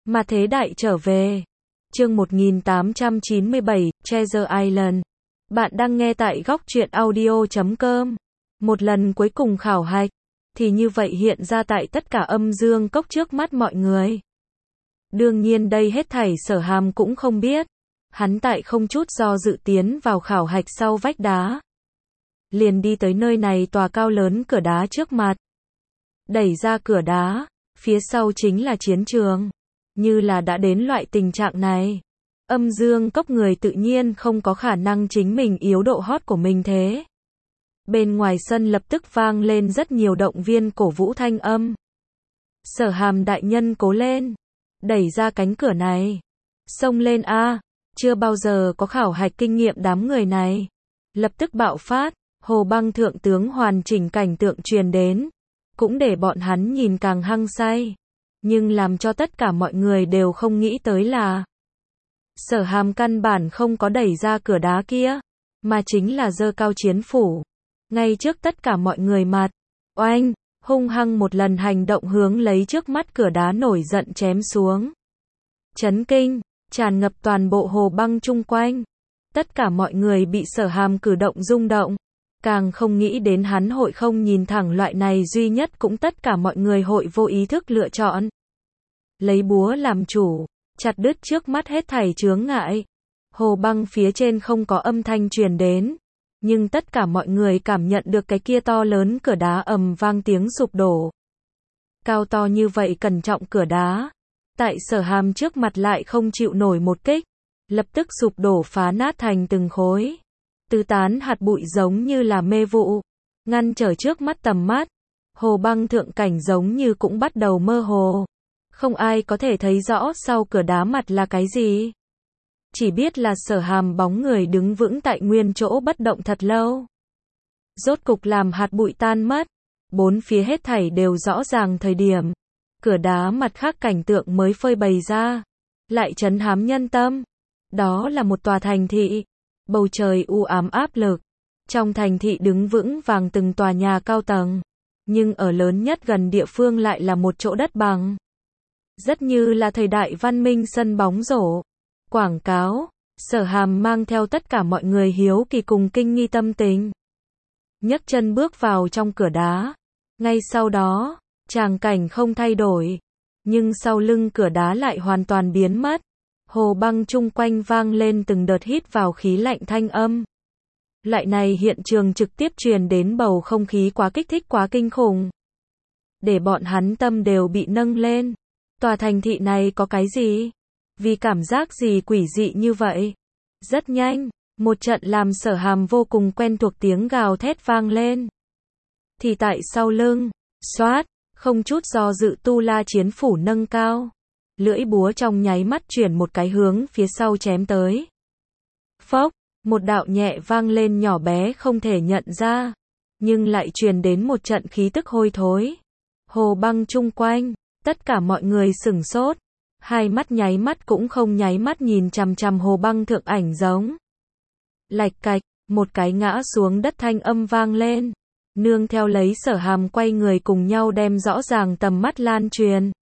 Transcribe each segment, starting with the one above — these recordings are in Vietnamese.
Mà thế đại trở về. Chương 1897, Treasure Island. Bạn đang nghe tại góc truyện audio.com. Một lần cuối cùng khảo hạch, thì như vậy hiện ra tại tất cả âm dương cốc trước mắt mọi người. Đương nhiên đây hết thảy Sở Hàm cũng không biết. Hắn tại không chút do dự tiến vào khảo hạch sau vách đá. Liền đi tới nơi này tòa cao lớn cửa đá trước mặt. Đẩy ra cửa đá, phía sau chính là chiến trường. Như là đã đến loại tình trạng này. Âm dương cốc người tự nhiên không có khả năng chính mình yếu độ hot của mình thế. Bên ngoài sân lập tức vang lên rất nhiều động viên cổ vũ thanh âm. Sở Hàm đại nhân cố lên. Đẩy ra cánh cửa này. Xông lên a, chưa bao giờ có khảo hạch kinh nghiệm đám người này. Lập tức bạo phát, Hồ Băng thượng tướng hoàn chỉnh cảnh tượng truyền đến. Cũng để bọn hắn nhìn càng hăng say. Nhưng làm cho tất cả mọi người đều không nghĩ tới là Sở Hàm căn bản không có đẩy ra cửa đá kia, mà chính là giơ cao chiến phủ. Ngay trước tất cả mọi người mặt, oanh, hung hăng một lần hành động hướng lấy trước mắt cửa đá nổi giận chém xuống. Chấn kinh, tràn ngập toàn bộ Hồ Băng chung quanh. Tất cả mọi người bị Sở Hàm cử động rung động. Càng không nghĩ đến hắn hội không nhìn thẳng loại này duy nhất cũng tất cả mọi người hội vô ý thức lựa chọn. Lấy búa làm chủ, chặt đứt trước mắt hết thảy chướng ngại. Hồ Băng phía trên không có âm thanh truyền đến. Nhưng tất cả mọi người cảm nhận được cái kia to lớn cửa đá ầm vang tiếng sụp đổ. Cao to như vậy cẩn trọng cửa đá. Tại Sở Hàm trước mặt lại không chịu nổi một kích. Lập tức sụp đổ phá nát thành từng khối. Tứ tán hạt bụi giống như là mê vụ, ngăn trở trước mắt tầm mắt. Hồ Băng thượng cảnh giống như cũng bắt đầu mơ hồ. Không ai có thể thấy rõ sau cửa đá mặt là cái gì. Chỉ biết là Sở Hàm bóng người đứng vững tại nguyên chỗ bất động thật lâu. Rốt cục làm hạt bụi tan mất. Bốn phía hết thảy đều rõ ràng thời điểm. Cửa đá mặt khác cảnh tượng mới phơi bày ra. Lại trấn hám nhân tâm. Đó là một tòa thành thị. Bầu trời u ám áp lực. Trong thành thị đứng vững vàng từng tòa nhà cao tầng. Nhưng ở lớn nhất gần địa phương lại là một chỗ đất bằng. Rất như là thời đại văn minh sân bóng rổ. Quảng cáo, Sở Hàm mang theo tất cả mọi người hiếu kỳ cùng kinh nghi tâm tình. Nhấc chân bước vào trong cửa đá. Ngay sau đó, tràng cảnh không thay đổi. Nhưng sau lưng cửa đá lại hoàn toàn biến mất. Hồ Băng chung quanh vang lên từng đợt hít vào khí lạnh thanh âm. Loại này hiện trường trực tiếp truyền đến bầu không khí quá kích thích quá kinh khủng. Để bọn hắn tâm đều bị nâng lên. Tòa thành thị này có cái gì? Vì cảm giác gì quỷ dị như vậy? Rất nhanh, một trận làm Sở Hàm vô cùng quen thuộc tiếng gào thét vang lên. Thì tại sau lưng, xoát, không chút do dự tu la chiến phủ nâng cao. Lưỡi búa trong nháy mắt chuyển một cái hướng phía sau chém tới. Phốc, một đạo nhẹ vang lên nhỏ bé không thể nhận ra. Nhưng lại truyền đến một trận khí tức hôi thối. Hồ Băng chung quanh, tất cả mọi người sửng sốt. Hai mắt nháy mắt cũng không nháy mắt nhìn chằm chằm Hồ Băng thượng ảnh giống. Lạch cạch, một cái ngã xuống đất thanh âm vang lên. Nương theo lấy Sở Hàm quay người cùng nhau đem rõ ràng tầm mắt lan truyền.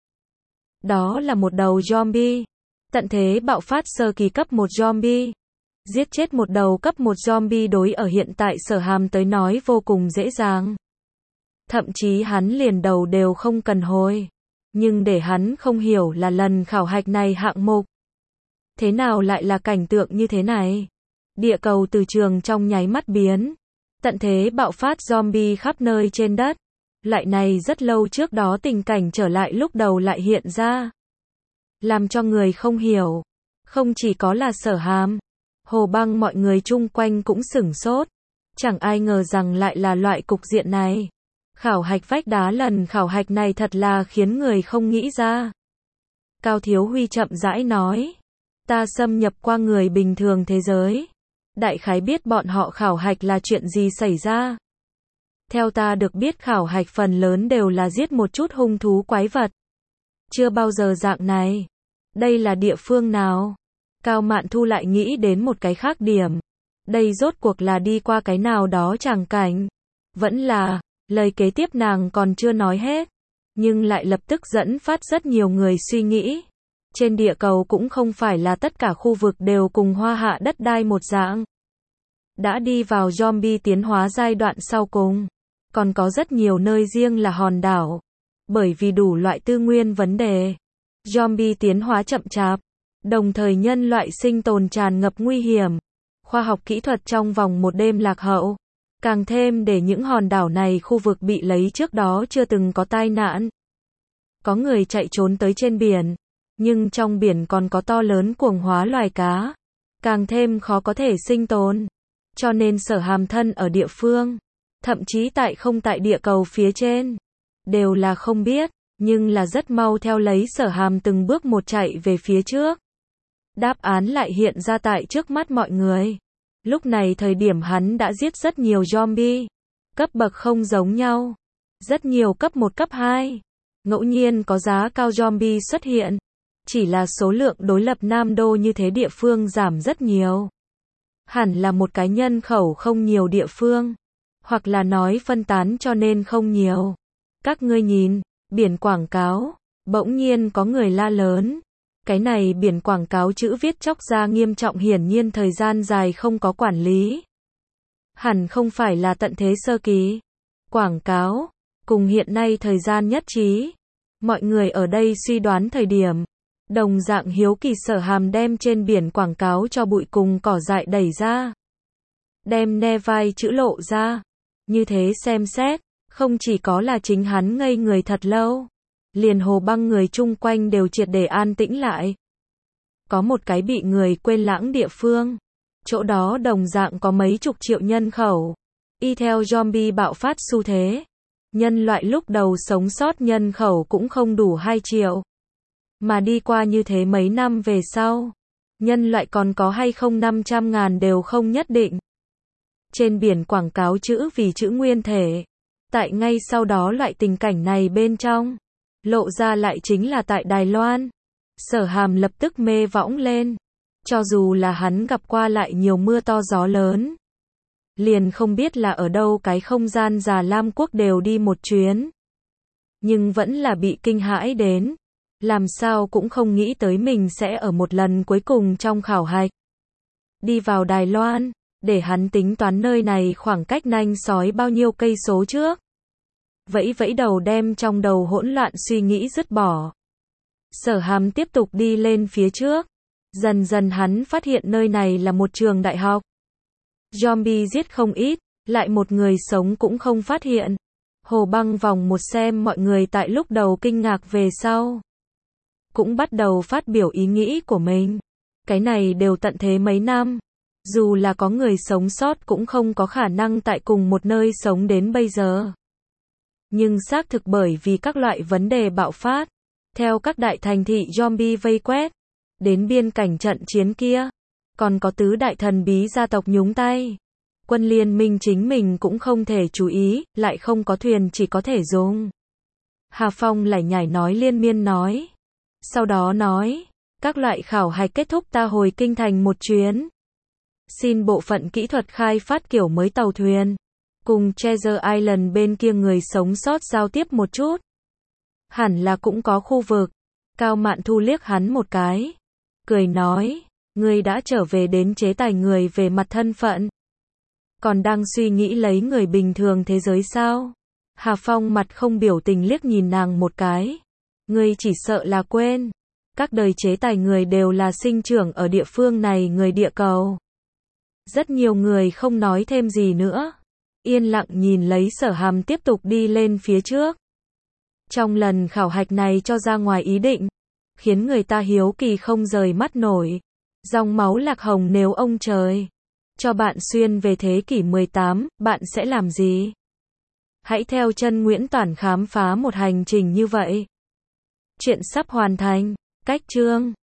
Đó là một đầu zombie. Tận thế bạo phát sơ kỳ cấp 1 zombie. Giết chết một đầu cấp 1 zombie đối ở hiện tại Sở Hàm tới nói vô cùng dễ dàng. Thậm chí hắn liền đầu đều không cần hồi. Nhưng để hắn không hiểu là lần khảo hạch này hạng mục. Thế nào lại là cảnh tượng như thế này? Địa cầu từ trường trong nháy mắt biến. Tận thế bạo phát zombie khắp nơi trên đất. Lại này rất lâu trước đó tình cảnh trở lại lúc đầu lại hiện ra. Làm cho người không hiểu. Không chỉ có là Sở Hàm. Hồ Băng mọi người chung quanh cũng sửng sốt. Chẳng ai ngờ rằng lại là loại cục diện này. Khảo hạch vách đá lần khảo hạch này thật là khiến người không nghĩ ra. Cao Thiếu Huy chậm rãi nói. Ta xâm nhập qua người bình thường thế giới. Đại khái biết bọn họ khảo hạch là chuyện gì xảy ra. Theo ta được biết khảo hạch phần lớn đều là giết một chút hung thú quái vật. Chưa bao giờ dạng này. Đây là địa phương nào? Cao Mạn Thu lại nghĩ đến một cái khác điểm. Đây rốt cuộc là đi qua cái nào đó tràng cảnh. Vẫn là, lời kế tiếp nàng còn chưa nói hết. Nhưng lại lập tức dẫn phát rất nhiều người suy nghĩ. Trên địa cầu cũng không phải là tất cả khu vực đều cùng hoa hạ đất đai một dạng. Đã đi vào zombie tiến hóa giai đoạn sau cùng. Còn có rất nhiều nơi riêng là hòn đảo. Bởi vì đủ loại tư nguyên vấn đề. Zombie tiến hóa chậm chạp. Đồng thời nhân loại sinh tồn tràn ngập nguy hiểm. Khoa học kỹ thuật trong vòng một đêm lạc hậu. Càng thêm để những hòn đảo này khu vực bị lấy trước đó chưa từng có tai nạn. Có người chạy trốn tới trên biển. Nhưng trong biển còn có to lớn cuồng hóa loài cá. Càng thêm khó có thể sinh tồn. Cho nên Sở Hàm thân ở địa phương. Thậm chí tại địa cầu phía trên. Đều là không biết. Nhưng là rất mau theo lấy Sở Hàm từng bước một chạy về phía trước. Đáp án lại hiện ra tại trước mắt mọi người. Lúc này thời điểm hắn đã giết rất nhiều zombie. Cấp bậc không giống nhau. Rất nhiều cấp 1 cấp 2. Ngẫu nhiên có giá cao zombie xuất hiện. Chỉ là số lượng đối lập Nam Đô như thế địa phương giảm rất nhiều. Hẳn là một cái nhân khẩu không nhiều địa phương. Hoặc là nói phân tán cho nên không nhiều. Các ngươi nhìn, biển quảng cáo. Bỗng nhiên có người la lớn. Cái này biển quảng cáo chữ viết chóc ra nghiêm trọng hiển nhiên thời gian dài không có quản lý. Hẳn không phải là tận thế sơ kỳ. Quảng cáo, cùng hiện nay thời gian nhất trí. Mọi người ở đây suy đoán thời điểm. Đồng dạng hiếu kỳ Sở Hàm đem trên biển quảng cáo cho bụi cùng cỏ dại đẩy ra. Đem ne vai chữ lộ ra. Như thế xem xét, không chỉ có là chính hắn ngây người thật lâu. Liền Hồ Băng người chung quanh đều triệt để an tĩnh lại. Có một cái bị người quên lãng địa phương. Chỗ đó đồng dạng có mấy chục triệu nhân khẩu. Y theo zombie bạo phát xu thế. Nhân loại lúc đầu sống sót nhân khẩu cũng không đủ 2 triệu. Mà đi qua như thế mấy năm về sau. Nhân loại còn có hay không 500.000 đều không nhất định. Trên biển quảng cáo chữ vì chữ nguyên thể. Tại ngay sau đó loại tình cảnh này bên trong. Lộ ra lại chính là tại Đài Loan. Sở Hàm lập tức mê võng lên. Cho dù là hắn gặp qua lại nhiều mưa to gió lớn. Liền không biết là ở đâu cái không gian Già Lam Quốc đều đi một chuyến. Nhưng vẫn là bị kinh hãi đến. Làm sao cũng không nghĩ tới mình sẽ ở một lần cuối cùng trong khảo hạch. Đi vào Đài Loan. Để hắn tính toán nơi này khoảng cách nanh sói bao nhiêu cây số trước. Vẫy vẫy đầu đem trong đầu hỗn loạn suy nghĩ dứt bỏ. Sở Hàm tiếp tục đi lên phía trước. Dần dần hắn phát hiện nơi này là một trường đại học. Zombie giết không ít, lại một người sống cũng không phát hiện. Hồ Băng vòng một xem mọi người tại lúc đầu kinh ngạc về sau. Cũng bắt đầu phát biểu ý nghĩ của mình. Cái này đều tận thế mấy năm. Dù là có người sống sót cũng không có khả năng tại cùng một nơi sống đến bây giờ. Nhưng xác thực bởi vì các loại vấn đề bạo phát. Theo các đại thành thị zombie vây quét. Đến biên cảnh trận chiến kia. Còn có tứ đại thần bí gia tộc nhúng tay. Quân liên minh chính mình cũng không thể chú ý, lại không có thuyền chỉ có thể dùng. Hà Phong lại nhảy nói liên miên nói. Sau đó nói, các loại khảo hạch kết thúc ta hồi kinh thành một chuyến. Xin bộ phận kỹ thuật khai phát kiểu mới tàu thuyền. Cùng Treasure Island bên kia người sống sót giao tiếp một chút. Hẳn là cũng có khu vực. Cao Mạn Thu liếc hắn một cái. Cười nói, ngươi đã trở về đến chế tài người về mặt thân phận. Còn đang suy nghĩ lấy người bình thường thế giới sao? Hà Phong mặt không biểu tình liếc nhìn nàng một cái. Ngươi chỉ sợ là quên. Các đời chế tài người đều là sinh trưởng ở địa phương này người địa cầu. Rất nhiều người không nói thêm gì nữa. Yên lặng nhìn lấy Sở Hàm tiếp tục đi lên phía trước. Trong lần khảo hạch này cho ra ngoài ý định. Khiến người ta hiếu kỳ không rời mắt nổi. Dòng máu lạc hồng nếu ông trời. Cho bạn xuyên về thế kỷ 18, bạn sẽ làm gì? Hãy theo chân Nguyễn Toản khám phá một hành trình như vậy. Chuyện sắp hoàn thành. Cách chương